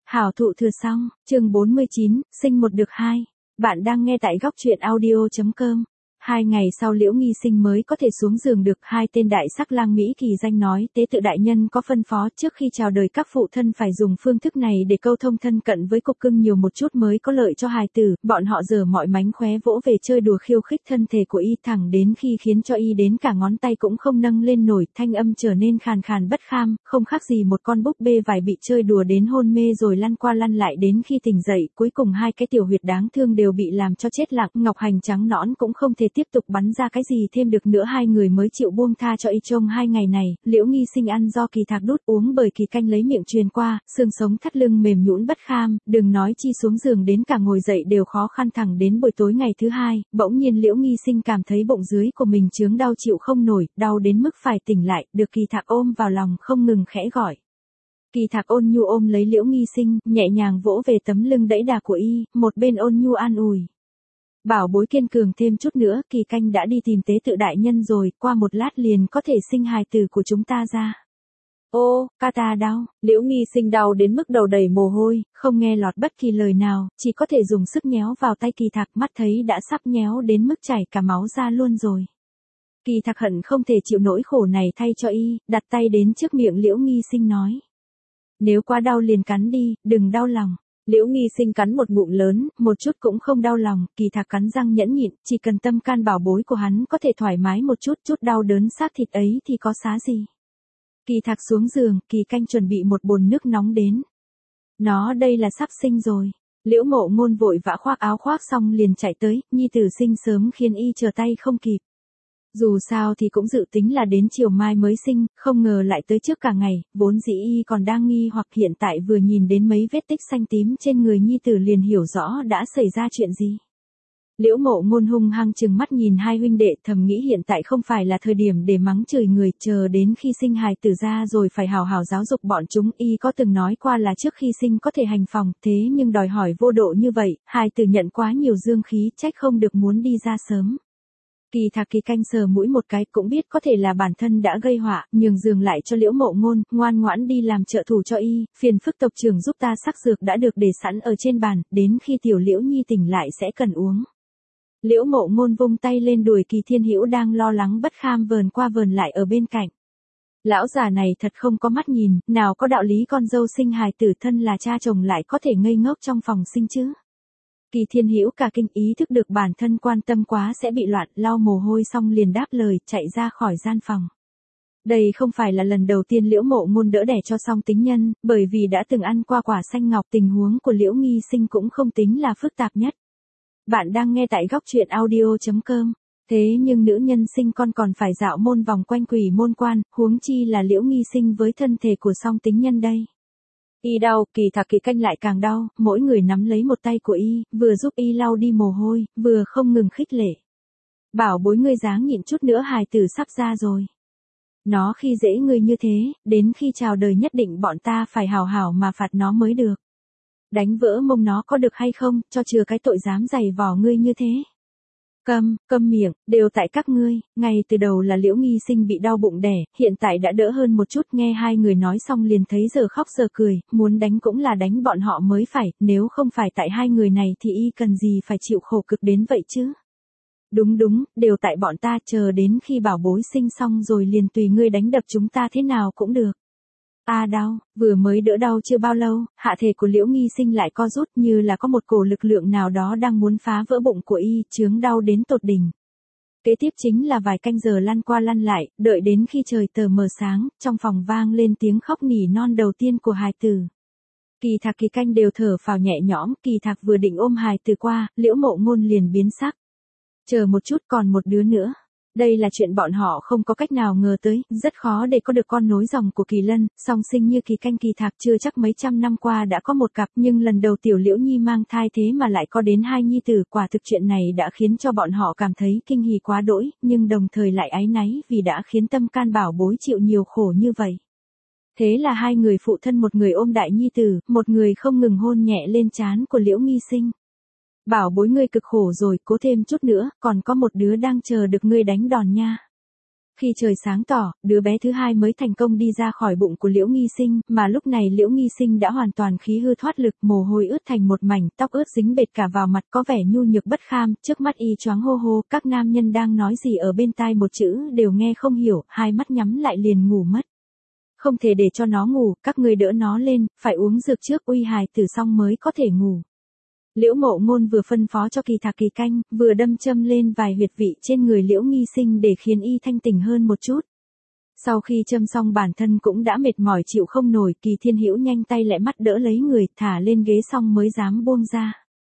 Hảo thụ thừa xong, chương 49, sinh một được hai. Bạn đang nghe tại góc truyện audio.com. 2 ngày sau Liễu Nghi Sinh mới có thể xuống giường được. Hai tên đại sắc lang Mỹ kỳ danh nói tế tự đại nhân có phân phó trước khi chào đời các phụ thân phải dùng phương thức này để câu thông thân cận với cục cưng nhiều một chút mới có lợi cho hài tử. Bọn họ giở mọi mánh khóe vỗ về chơi đùa khiêu khích thân thể của y thẳng đến khi khiến cho y đến cả ngón tay cũng không nâng lên nổi, thanh âm trở nên khàn khàn bất kham, không khác gì một con búp bê vải bị chơi đùa đến hôn mê rồi lăn qua lăn lại đến khi tỉnh dậy. Cuối cùng hai cái tiểu huyệt đáng thương đều bị làm cho chết lặng, ngọc hành trắng nõn cũng không thể tiếp tục bắn ra cái gì thêm được nữa. Hai người mới chịu buông tha cho y. Trong 2 ngày này, Liễu Nghi Sinh ăn do kỳ thạc đút, uống bởi kỳ canh lấy miệng truyền qua, xương sống thắt lưng mềm nhũn bất kham, đừng nói chi xuống giường đến cả ngồi dậy đều khó khăn. Thẳng đến buổi tối ngày thứ hai, bỗng nhiên Liễu Nghi Sinh cảm thấy bụng dưới của mình chướng đau chịu không nổi, đau đến mức phải tỉnh lại, được kỳ thạc ôm vào lòng không ngừng khẽ gọi. Kỳ thạc ôn nhu ôm lấy Liễu Nghi Sinh, nhẹ nhàng vỗ về tấm lưng đẫy đà của y, một bên ôn nhu an ủi. Bảo bối kiên cường thêm chút nữa, kỳ canh đã đi tìm tế tự đại nhân rồi, qua một lát liền có thể sinh hài tử của chúng ta ra. Ô, ca ta đau. Liễu Nghi Sinh đau đến mức đầu đầy mồ hôi, không nghe lọt bất kỳ lời nào, chỉ có thể dùng sức nhéo vào tay kỳ thạc, mắt thấy đã sắp nhéo đến mức chảy cả máu ra luôn rồi. Kỳ thạc hận không thể chịu nỗi khổ này thay cho y, đặt tay đến trước miệng Liễu Nghi Sinh nói. Nếu quá đau liền cắn đi, đừng đau lòng. Liễu Nghi Sinh cắn một ngụm lớn, một chút cũng không đau lòng, kỳ thạc cắn răng nhẫn nhịn, chỉ cần tâm can bảo bối của hắn có thể thoải mái một chút, chút đau đớn xác thịt ấy thì có xá gì. Kỳ thạc xuống giường, kỳ canh chuẩn bị một bồn nước nóng đến. Nó đây là sắp sinh rồi. Liễu Mộ Ngôn vội vã khoác áo khoác xong liền chạy tới, nhi tử sinh sớm khiến y chờ tay không kịp. Dù sao thì cũng dự tính là đến chiều mai mới sinh, không ngờ lại tới trước cả ngày, vốn dĩ y còn đang nghi hoặc hiện tại vừa nhìn đến mấy vết tích xanh tím trên người nhi tử liền hiểu rõ đã xảy ra chuyện gì. Liễu Mộ Ngôn hung hăng trừng mắt nhìn hai huynh đệ, thầm nghĩ hiện tại không phải là thời điểm để mắng chửi người, chờ đến khi sinh hài tử ra rồi phải hào hào giáo dục bọn chúng. Y có từng nói qua là trước khi sinh có thể hành phòng, thế nhưng đòi hỏi vô độ như vậy, hài tử nhận quá nhiều dương khí, trách không được muốn đi ra sớm. Kỳ thạc kỳ canh sờ mũi một cái, cũng biết có thể là bản thân đã gây họa, nhường giường lại cho Liễu Mộ Ngôn, ngoan ngoãn đi làm trợ thủ cho y, phiền phức tộc trưởng giúp ta, sắc dược đã được để sẵn ở trên bàn, đến khi tiểu Liễu Nhi tỉnh lại sẽ cần uống. Liễu Mộ Ngôn vung tay lên đùi Kỳ Thiên Hữu đang lo lắng bất kham vờn qua vờn lại ở bên cạnh. Lão già này thật không có mắt nhìn, nào có đạo lý con dâu sinh hài tử thân là cha chồng lại có thể ngây ngốc trong phòng sinh chứ. Kỳ Thiên Hữu cả kinh, ý thức được bản thân quan tâm quá sẽ bị loạn, lau mồ hôi xong liền đáp lời, chạy ra khỏi gian phòng. Đây không phải là lần đầu tiên Liễu Mộ Ngôn đỡ đẻ cho song tính nhân, bởi vì đã từng ăn qua quả xanh ngọc, tình huống của Liễu Nghi Sinh cũng không tính là phức tạp nhất. Bạn đang nghe tại góc truyện audio.com. Thế nhưng nữ nhân sinh con còn phải dạo môn vòng quanh quỷ môn quan, huống chi là Liễu Nghi Sinh với thân thể của song tính nhân đây. Y đau, kỳ thạc kỳ canh lại càng đau, mỗi người nắm lấy một tay của y, vừa giúp y lau đi mồ hôi, vừa không ngừng khích lệ. Bảo bối ngươi dáng nhịn chút nữa, hài tử sắp ra rồi. Nó khi dễ ngươi như thế, đến khi chào đời nhất định bọn ta phải hào hảo mà phạt nó mới được. Đánh vỡ mông nó có được hay không, cho chừa cái tội dám giày vò ngươi như thế. Câm miệng, đều tại các ngươi. Ngay từ đầu là Liễu Nghi Sinh bị đau bụng đẻ, hiện tại đã đỡ hơn một chút, nghe hai người nói xong liền thấy giờ khóc giờ cười, muốn đánh cũng là đánh bọn họ mới phải, nếu không phải tại hai người này thì y cần gì phải chịu khổ cực đến vậy chứ. Đúng, đều tại bọn ta, chờ đến khi bảo bối sinh xong rồi liền tùy ngươi đánh đập chúng ta thế nào cũng được. Đau, vừa mới đỡ đau chưa bao lâu, hạ thể của Liễu Nghi Sinh lại co rút như là có một cổ lực lượng nào đó đang muốn phá vỡ bụng của y, chướng đau đến tột đỉnh. Kế tiếp chính là vài canh giờ lăn qua lăn lại, đợi đến khi trời tờ mờ sáng, trong phòng vang lên tiếng khóc nỉ non đầu tiên của hài tử. Kỳ thạc kỳ canh đều thở phào nhẹ nhõm, kỳ thạc vừa định ôm hài tử qua, Liễu Mộ Ngôn liền biến sắc. Chờ một chút, còn một đứa nữa. Đây là chuyện bọn họ không có cách nào ngờ tới, rất khó để có được con nối dòng của Kỳ Lân, song sinh như kỳ canh kỳ thạc chưa chắc mấy trăm năm qua đã có một cặp, nhưng lần đầu tiểu Liễu Nhi mang thai thế mà lại có đến hai nhi tử, quả thực chuyện này đã khiến cho bọn họ cảm thấy kinh hỉ quá đỗi, nhưng đồng thời lại áy náy vì đã khiến tâm can bảo bối chịu nhiều khổ như vậy. Thế là hai người phụ thân, một người ôm đại nhi tử, một người không ngừng hôn nhẹ lên trán của Liễu Nghi Sinh. Bảo bối ngươi cực khổ rồi, cố thêm chút nữa, còn có một đứa đang chờ được ngươi đánh đòn nha. Khi trời sáng tỏ, đứa bé thứ hai mới thành công đi ra khỏi bụng của Liễu Nghi Sinh, mà lúc này Liễu Nghi Sinh đã hoàn toàn khí hư thoát lực, mồ hôi ướt thành một mảnh, tóc ướt dính bệt cả vào mặt, có vẻ nhu nhược bất kham, trước mắt y choáng hô hô, các nam nhân đang nói gì ở bên tai một chữ đều nghe không hiểu, hai mắt nhắm lại liền ngủ mất. Không thể để cho nó ngủ, các ngươi đỡ nó lên, phải uống dược trước, uy hài tử xong mới có thể ngủ. Liễu Mộ Ngôn vừa phân phó cho Kỳ Thạc Kỳ Canh, vừa đâm châm lên vài huyệt vị trên người Liễu Nghi Sinh để khiến y thanh tỉnh hơn một chút. Sau khi châm xong bản thân cũng đã mệt mỏi chịu không nổi, Kỳ Thiên Hữu nhanh tay lẹ mắt đỡ lấy người, thả lên ghế xong mới dám buông ra.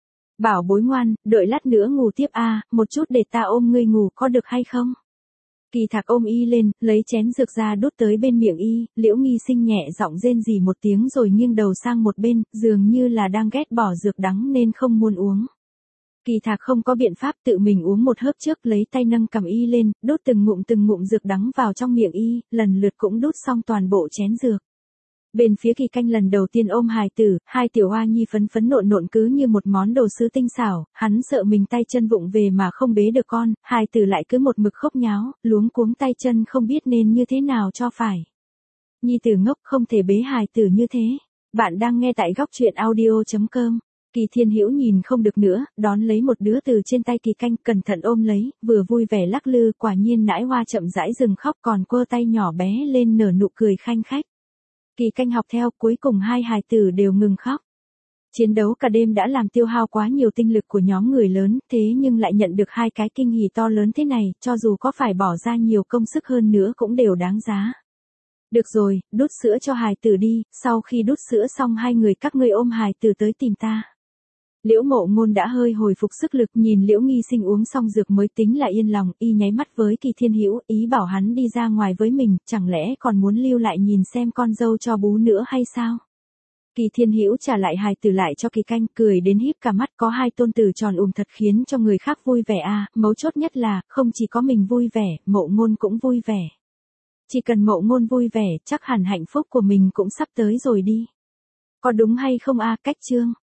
Bảo bối ngoan, đợi lát nữa ngủ tiếp một chút để ta ôm ngươi ngủ có được hay không? Kỳ Thạc ôm y lên, lấy chén dược ra đút tới bên miệng y, Liễu Nghi Sinh nhẹ giọng rên rỉ một tiếng rồi nghiêng đầu sang một bên, dường như là đang ghét bỏ dược đắng nên không muốn uống. Kỳ Thạc không có biện pháp tự mình uống một hớp trước, lấy tay nâng cầm y lên, đút từng ngụm dược đắng vào trong miệng y, lần lượt cũng đút xong toàn bộ chén dược. Bên phía Kỳ Canh lần đầu tiên ôm hài tử, hai tiểu oa nhi phấn phấn nộn nộn cứ như một món đồ sứ tinh xảo, hắn sợ mình tay chân vụng về mà không bế được con, hài tử lại cứ một mực khóc nháo, luống cuống tay chân không biết nên như thế nào cho phải. Nhi tử ngốc không thể bế hài tử như thế. Bạn đang nghe tại góc truyện audio.com. Kỳ Thiên Hữu nhìn không được nữa, đón lấy một đứa từ trên tay Kỳ Canh, cẩn thận ôm lấy, vừa vui vẻ lắc lư, quả nhiên nãi hoa chậm rãi dừng khóc, còn quơ tay nhỏ bé lên nở nụ cười khanh khách. Kỳ Canh học theo, cuối cùng hai hài tử đều ngừng khóc. Chiến đấu cả đêm đã làm tiêu hao quá nhiều tinh lực của nhóm người lớn, thế nhưng lại nhận được hai cái kinh hỉ to lớn thế này, cho dù có phải bỏ ra nhiều công sức hơn nữa cũng đều đáng giá. Được rồi, đút sữa cho hài tử đi, sau khi đút sữa xong hai người các ngươi ôm hài tử tới tìm ta. Liễu Mộ Ngôn đã hơi hồi phục sức lực, nhìn Liễu Nghi Sinh uống xong dược mới tính là yên lòng, y nháy mắt với Kỳ Thiên Hữu, ý bảo hắn đi ra ngoài với mình, chẳng lẽ còn muốn lưu lại nhìn xem con dâu cho bú nữa hay sao? Kỳ Thiên Hữu trả lại hài tử lại cho Kỳ Canh, cười đến híp cả mắt, có hai tôn tử tròn thật khiến cho người khác vui vẻ mấu chốt nhất là, không chỉ có mình vui vẻ, Mộ Ngôn cũng vui vẻ. Chỉ cần Mộ Ngôn vui vẻ, chắc hẳn hạnh phúc của mình cũng sắp tới rồi đi. Có đúng hay không cách chương?